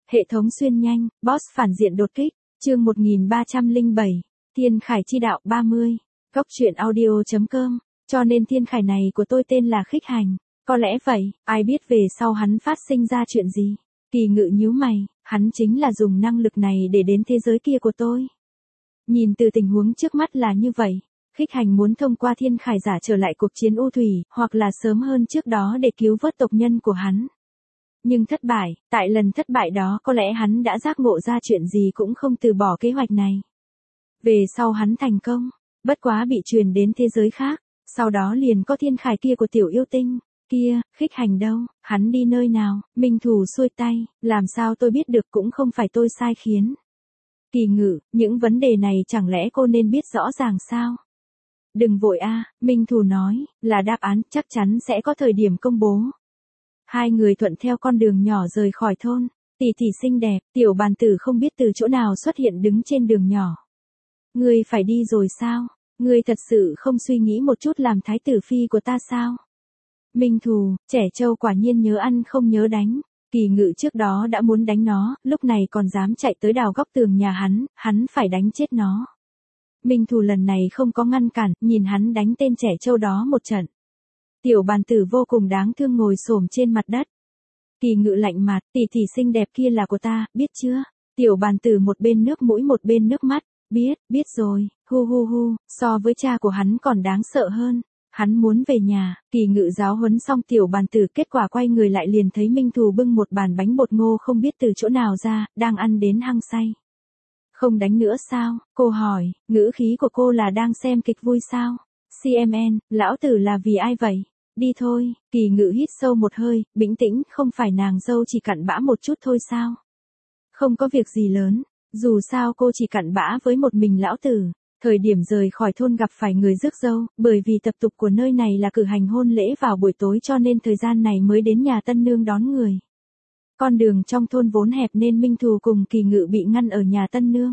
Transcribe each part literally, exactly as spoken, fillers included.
Hệ thống xuyên nhanh, boss phản diện đột kích, chương một nghìn ba trăm lẻ bảy, Thiên Khải chi đạo ba mươi, Góc truyện audio.com, cho nên Thiên Khải này của tôi tên là Khích Hành, có lẽ vậy, ai biết về sau hắn phát sinh ra chuyện gì. Kỳ Ngự nhíu mày, hắn chính là dùng năng lực này để đến thế giới kia của tôi. Nhìn từ tình huống trước mắt là như vậy, Khích Hành muốn thông qua Thiên Khải giả trở lại cuộc chiến U Thủy, hoặc là sớm hơn trước đó để cứu vớt tộc nhân của hắn. Nhưng thất bại, tại lần thất bại đó có lẽ hắn đã giác ngộ ra chuyện gì cũng không từ bỏ kế hoạch này. Về sau hắn thành công, bất quá bị truyền đến thế giới khác, sau đó liền có Thiên Khải kia của tiểu yêu tinh. Kia, Khích Hành đâu, hắn đi nơi nào, Minh Thù xuôi tay, làm sao tôi biết được, cũng không phải tôi sai khiến. Kỳ Ngự, những vấn đề này chẳng lẽ cô nên biết rõ ràng sao? Đừng vội a, Minh Thù nói, là đáp án chắc chắn sẽ có thời điểm công bố. Hai người thuận theo con đường nhỏ rời khỏi thôn, tỷ tỷ xinh đẹp, tiểu bàn tử không biết từ chỗ nào xuất hiện đứng trên đường nhỏ. Ngươi phải đi rồi sao? Ngươi thật sự không suy nghĩ một chút làm thái tử phi của ta sao? Minh Thù, trẻ trâu quả nhiên nhớ ăn không nhớ đánh. Kỳ Ngự trước đó đã muốn đánh nó, lúc này còn dám chạy tới đào góc tường nhà hắn, hắn phải đánh chết nó. Minh Thù lần này không có ngăn cản, nhìn hắn đánh tên trẻ trâu đó một trận. Tiểu bàn tử vô cùng đáng thương ngồi xổm trên mặt đất. Kỳ Ngự lạnh mặt, tỷ tỷ xinh đẹp kia là của ta, biết chưa? Tiểu bàn tử một bên nước mũi một bên nước mắt, biết, biết rồi, hu hu hu, so với cha của hắn còn đáng sợ hơn. Hắn muốn về nhà. Kỳ Ngự giáo huấn xong tiểu bàn tử, kết quả quay người lại liền thấy Minh Thù bưng một bàn bánh bột ngô không biết từ chỗ nào ra, đang ăn đến hăng say. Không đánh nữa sao? Cô hỏi, ngữ khí của cô là đang xem kịch vui sao? xê em en, lão tử là vì ai vậy? Đi thôi. Kỳ Ngự hít sâu một hơi, bình tĩnh, không phải nàng dâu chỉ cặn bã một chút thôi sao? Không có việc gì lớn, dù sao cô chỉ cặn bã với một mình lão tử. Thời điểm rời khỏi thôn gặp phải người rước dâu, bởi vì tập tục của nơi này là cử hành hôn lễ vào buổi tối cho nên thời gian này mới đến nhà tân nương đón người. Con đường trong thôn vốn hẹp nên Minh Thù cùng Kỳ Ngự bị ngăn ở nhà tân nương.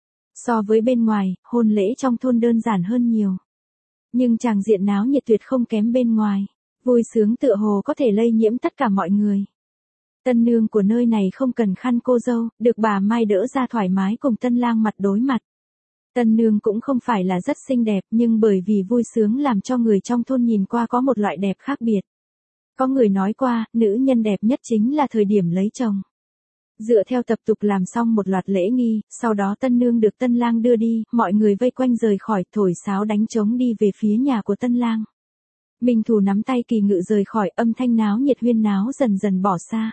So với bên ngoài, hôn lễ trong thôn đơn giản hơn nhiều. Nhưng tràng diện náo nhiệt tuyệt không kém bên ngoài, vui sướng tựa hồ có thể lây nhiễm tất cả mọi người. Tân nương của nơi này không cần khăn cô dâu, được bà Mai đỡ ra thoải mái cùng tân lang mặt đối mặt. Tân nương cũng không phải là rất xinh đẹp nhưng bởi vì vui sướng làm cho người trong thôn nhìn qua có một loại đẹp khác biệt. Có người nói qua, nữ nhân đẹp nhất chính là thời điểm lấy chồng. Dựa theo tập tục làm xong một loạt lễ nghi, sau đó tân nương được tân lang đưa đi, mọi người vây quanh rời khỏi, thổi sáo đánh trống đi về phía nhà của tân lang. Minh Thù nắm tay Kỳ Ngự rời khỏi, âm thanh náo nhiệt huyên náo dần dần bỏ xa.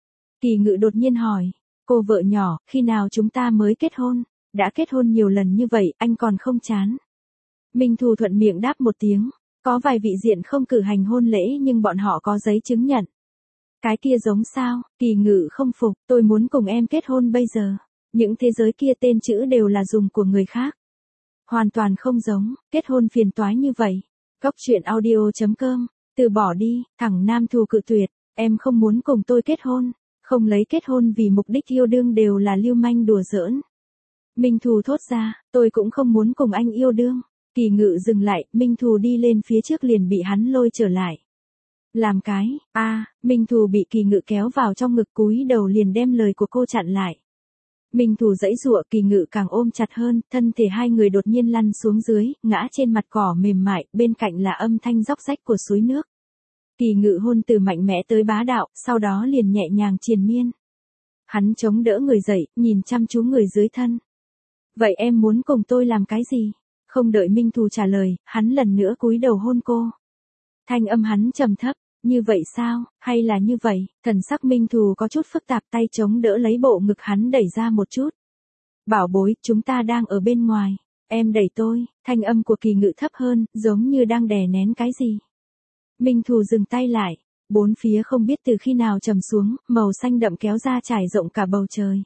Kỳ Ngự đột nhiên hỏi, cô vợ nhỏ, khi nào chúng ta mới kết hôn? Đã kết hôn nhiều lần như vậy, anh còn không chán? Minh Thù thuận miệng đáp một tiếng, có vài vị diện không cử hành hôn lễ nhưng bọn họ có giấy chứng nhận. Cái kia giống sao? Kỳ Ngự không phục, tôi muốn cùng em kết hôn bây giờ. Những thế giới kia tên chữ đều là dùng của người khác. Hoàn toàn không giống, kết hôn phiền toái như vậy. Góc truyện audio.com, từ bỏ đi, thẳng Nam Thù cự tuyệt, em không muốn cùng tôi kết hôn, không lấy kết hôn vì mục đích yêu đương đều là lưu manh đùa giỡn. Minh Thù thốt ra, tôi cũng không muốn cùng anh yêu đương. Kỳ Ngự dừng lại, Minh Thù đi lên phía trước liền bị hắn lôi trở lại. Làm cái, a, à, Minh Thù bị Kỳ Ngự kéo vào trong ngực cúi đầu liền đem lời của cô chặn lại. Minh Thù giãy giụa, Kỳ Ngự càng ôm chặt hơn, thân thể hai người đột nhiên lăn xuống dưới, ngã trên mặt cỏ mềm mại, bên cạnh là âm thanh róc rách của suối nước. Kỳ Ngự hôn từ mạnh mẽ tới bá đạo, sau đó liền nhẹ nhàng triền miên. Hắn chống đỡ người dậy, nhìn chăm chú người dưới thân. Vậy em muốn cùng tôi làm cái gì? Không đợi Minh Thù trả lời, hắn lần nữa cúi đầu hôn cô. Thanh âm hắn trầm thấp, như vậy sao, hay là như vậy? Thần sắc Minh Thù có chút phức tạp, tay chống đỡ lấy bộ ngực hắn đẩy ra một chút. Bảo bối, chúng ta đang ở bên ngoài, em đẩy tôi. Thanh âm của Kỳ Ngự thấp hơn, giống như đang đè nén cái gì. Minh Thù dừng tay lại, bốn phía không biết từ khi nào trầm xuống, màu xanh đậm kéo ra trải rộng cả bầu trời.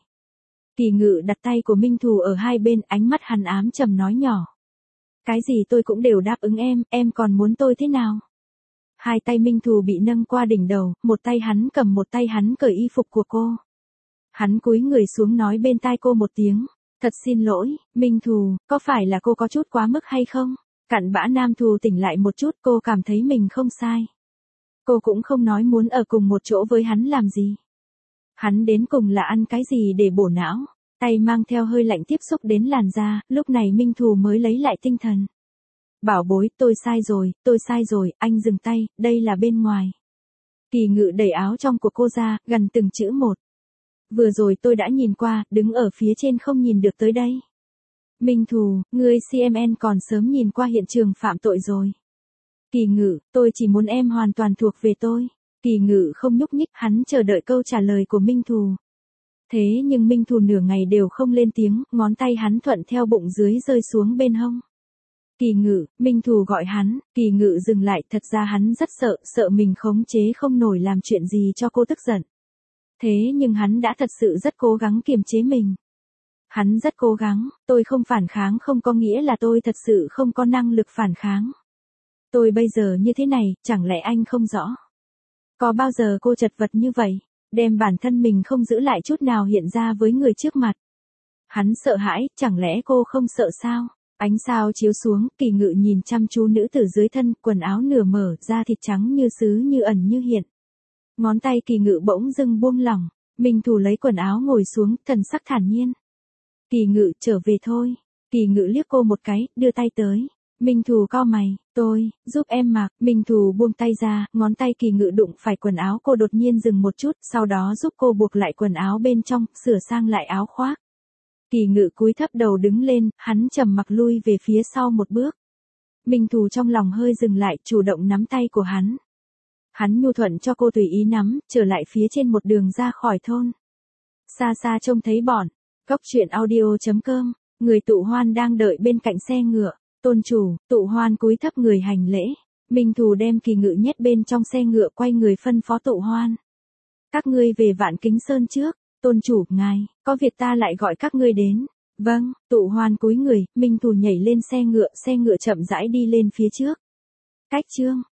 Kỳ Ngự đặt tay của Minh Thù ở hai bên, ánh mắt hắn ám trầm nói nhỏ. Cái gì tôi cũng đều đáp ứng em, em còn muốn tôi thế nào? Hai tay Minh Thù bị nâng qua đỉnh đầu, một tay hắn cầm một tay hắn cởi y phục của cô. Hắn cúi người xuống nói bên tai cô một tiếng, thật xin lỗi, Minh Thù, có phải là cô có chút quá mức hay không? Cặn bã Nam Thù tỉnh lại một chút, cô cảm thấy mình không sai. Cô cũng không nói muốn ở cùng một chỗ với hắn làm gì. Hắn đến cùng là ăn cái gì để bổ não? Tay mang theo hơi lạnh tiếp xúc đến làn da, lúc này Minh Thù mới lấy lại tinh thần. Bảo bối, tôi sai rồi, tôi sai rồi, anh dừng tay, đây là bên ngoài. Kỳ Ngự đẩy áo trong của cô ra, gần từng chữ một. Vừa rồi tôi đã nhìn qua, đứng ở phía trên không nhìn được tới đây. Minh Thù, ngươi xê em en còn sớm nhìn qua hiện trường phạm tội rồi. Kỳ Ngự, tôi chỉ muốn em hoàn toàn thuộc về tôi. Kỳ Ngự không nhúc nhích, hắn chờ đợi câu trả lời của Minh Thù. Thế nhưng Minh Thù nửa ngày đều không lên tiếng, ngón tay hắn thuận theo bụng dưới rơi xuống bên hông. Kỳ Ngự, Minh Thù gọi hắn, Kỳ Ngự dừng lại, thật ra hắn rất sợ, sợ mình khống chế không nổi làm chuyện gì cho cô tức giận. Thế nhưng hắn đã thật sự rất cố gắng kiềm chế mình. Hắn rất cố gắng, tôi không phản kháng không có nghĩa là tôi thật sự không có năng lực phản kháng. Tôi bây giờ như thế này, chẳng lẽ anh không rõ? Có bao giờ cô chật vật như vậy, đem bản thân mình không giữ lại chút nào hiện ra với người trước mặt? Hắn sợ hãi, chẳng lẽ cô không sợ sao? Ánh sao chiếu xuống, Kỳ Ngự nhìn chăm chú nữ tử dưới thân, quần áo nửa mở, da thịt trắng như sứ như ẩn như hiện. Ngón tay Kỳ Ngự bỗng dưng buông lỏng, Minh Thù lấy quần áo ngồi xuống, thần sắc thản nhiên. Kỳ Ngự, trở về thôi. Kỳ Ngự liếc cô một cái, đưa tay tới. Minh Thù cau mày, tôi, giúp em mặc. Minh Thù buông tay ra, ngón tay Kỳ Ngự đụng phải quần áo cô đột nhiên dừng một chút, sau đó giúp cô buộc lại quần áo bên trong, sửa sang lại áo khoác. Kỳ Ngự cúi thấp đầu đứng lên, hắn trầm mặc lui về phía sau một bước. Minh Thù trong lòng hơi dừng lại, chủ động nắm tay của hắn. Hắn nhu thuận cho cô tùy ý nắm, trở lại phía trên một đường ra khỏi thôn. Xa xa trông thấy bọn, Cốc truyện audio chấm com, người Tụ Hoan đang đợi bên cạnh xe ngựa. Tôn chủ, Tụ Hoan cúi thấp người hành lễ. Minh Thù đem Kỳ Ngự nhét bên trong xe ngựa, quay người phân phó Tụ Hoan. Các ngươi về Vạn Kính Sơn trước. Tôn chủ, ngài, có việc ta lại gọi các ngươi đến. Vâng, Tụ Hoan cúi người, Minh Thù nhảy lên xe ngựa, xe ngựa chậm rãi đi lên phía trước. Cách chương